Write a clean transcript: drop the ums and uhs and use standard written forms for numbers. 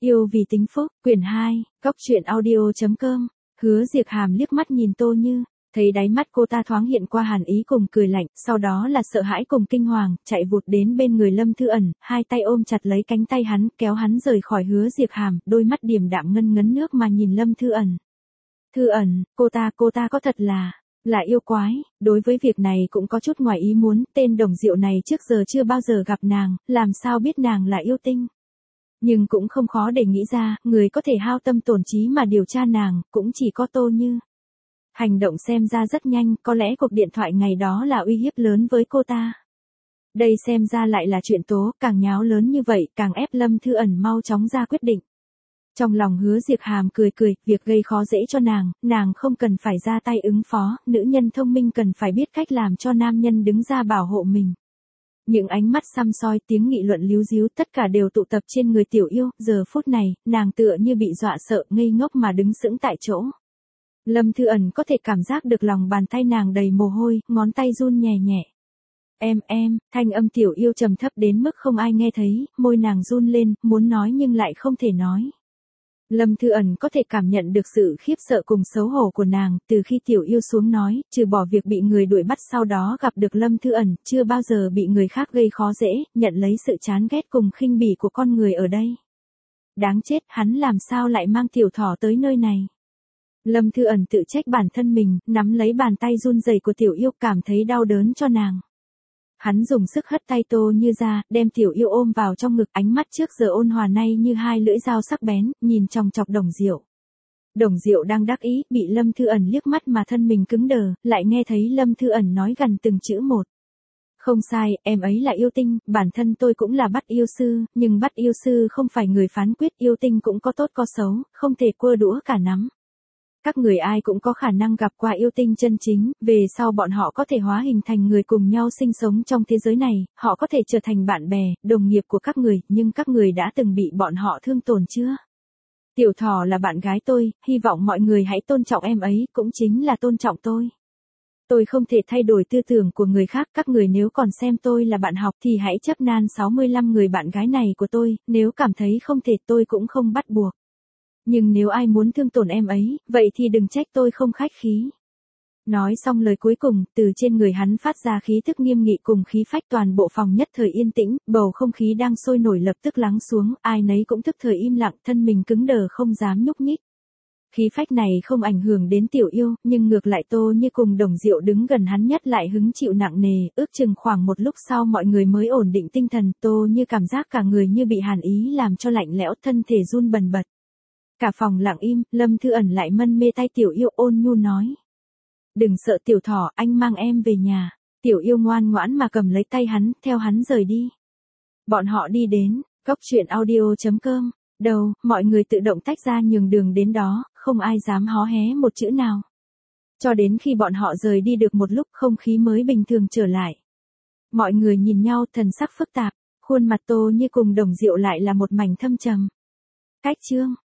Yêu vì tính phúc, quyển 2, góc truyện audio.com. Hứa Diệc Hàm liếc mắt nhìn Tô Như, thấy đáy mắt cô ta thoáng hiện qua hàn ý cùng cười lạnh, sau đó là sợ hãi cùng kinh hoàng, chạy vụt đến bên người Lâm Thư Ẩn, hai tay ôm chặt lấy cánh tay hắn, kéo hắn rời khỏi Hứa Diệc Hàm, đôi mắt điềm đạm ngân ngấn nước mà nhìn Lâm Thư Ẩn. Thư Ẩn, cô ta có thật là yêu quái, đối với việc này cũng có chút ngoài ý muốn, tên Đồng Diệu này trước giờ chưa bao giờ gặp nàng, làm sao biết nàng là yêu tinh. Nhưng cũng không khó để nghĩ ra, người có thể hao tâm tổn trí mà điều tra nàng, cũng chỉ có Tô Như. Hành động xem ra rất nhanh, có lẽ cuộc điện thoại ngày đó là uy hiếp lớn với cô ta. Đây xem ra lại là chuyện tố, càng nháo lớn như vậy, càng ép Lâm Thư Ẩn mau chóng ra quyết định. Trong lòng Hứa Diệc Hàm cười, việc gây khó dễ cho nàng không cần phải ra tay ứng phó, nữ nhân thông minh cần phải biết cách làm cho nam nhân đứng ra bảo hộ mình. Những ánh mắt săm soi, tiếng nghị luận líu ríu tất cả đều tụ tập trên người Tiểu Yêu, giờ phút này, nàng tựa như bị dọa sợ, ngây ngốc mà đứng sững tại chỗ. Lâm Thư Ẩn có thể cảm giác được lòng bàn tay nàng đầy mồ hôi, ngón tay run nhẹ nhẹ. Em, thanh âm Tiểu Yêu trầm thấp đến mức không ai nghe thấy, môi nàng run lên, muốn nói nhưng lại không thể nói. Lâm Thư Ẩn có thể cảm nhận được sự khiếp sợ cùng xấu hổ của nàng, từ khi Tiểu Yêu xuống nói, trừ bỏ việc bị người đuổi bắt sau đó gặp được Lâm Thư Ẩn, chưa bao giờ bị người khác gây khó dễ, nhận lấy sự chán ghét cùng khinh bỉ của con người ở đây. Đáng chết, hắn làm sao lại mang tiểu thỏ tới nơi này. Lâm Thư Ẩn tự trách bản thân mình, nắm lấy bàn tay run rẩy của Tiểu Yêu, cảm thấy đau đớn cho nàng. Hắn dùng sức hất tay Tô Như ra, đem Tiểu Yêu ôm vào trong ngực, ánh mắt trước giờ ôn hòa nay như hai lưỡi dao sắc bén, nhìn chòng chọc Đồng Diệu. Đồng Diệu đang đắc ý, bị Lâm Thư Ẩn liếc mắt mà thân mình cứng đờ, lại nghe thấy Lâm Thư Ẩn nói gần từng chữ một. Không sai, em ấy là yêu tinh, bản thân tôi cũng là bắt yêu sư, nhưng bắt yêu sư không phải người phán quyết, yêu tinh cũng có tốt có xấu, không thể cua đũa cả nắm. Các người ai cũng có khả năng gặp qua yêu tinh chân chính, về sau bọn họ có thể hóa hình thành người cùng nhau sinh sống trong thế giới này, họ có thể trở thành bạn bè, đồng nghiệp của các người, nhưng các người đã từng bị bọn họ thương tổn chưa? Tiểu thỏ là bạn gái tôi, hy vọng mọi người hãy tôn trọng em ấy, cũng chính là tôn trọng tôi. Tôi không thể thay đổi tư tưởng của người khác, các người nếu còn xem tôi là bạn học thì hãy chấp nan 65 người bạn gái này của tôi, nếu cảm thấy không thể tôi cũng không bắt buộc. Nhưng nếu ai muốn thương tổn em ấy, vậy thì đừng trách tôi không khách khí. Nói xong lời cuối cùng, từ trên người hắn phát ra khí tức nghiêm nghị cùng khí phách, toàn bộ phòng nhất thời yên tĩnh, bầu không khí đang sôi nổi lập tức lắng xuống, ai nấy cũng tức thời im lặng, thân mình cứng đờ không dám nhúc nhích. Khí phách này không ảnh hưởng đến Tiểu Yêu, nhưng ngược lại Tô Như cùng Đồng Diệu đứng gần hắn nhất lại hứng chịu nặng nề, ước chừng khoảng một lúc sau mọi người mới ổn định tinh thần, Tô Như cảm giác cả người như bị hàn ý làm cho lạnh lẽo, thân thể run bần bật. Cả phòng lặng im, Lâm Thư Ẩn lại mân mê tay Tiểu Yêu, ôn nhu nói. Đừng sợ tiểu thỏ, anh mang em về nhà. Tiểu Yêu ngoan ngoãn mà cầm lấy tay hắn, theo hắn rời đi. Bọn họ đi đến, góc truyện audio.com. Đầu, mọi người tự động tách ra nhường đường đến đó, không ai dám hó hé một chữ nào. Cho đến khi bọn họ rời đi được một lúc, không khí mới bình thường trở lại. Mọi người nhìn nhau, thần sắc phức tạp, khuôn mặt Tô Như cùng Đồng Diệu lại là một mảnh thâm trầm. Cách chương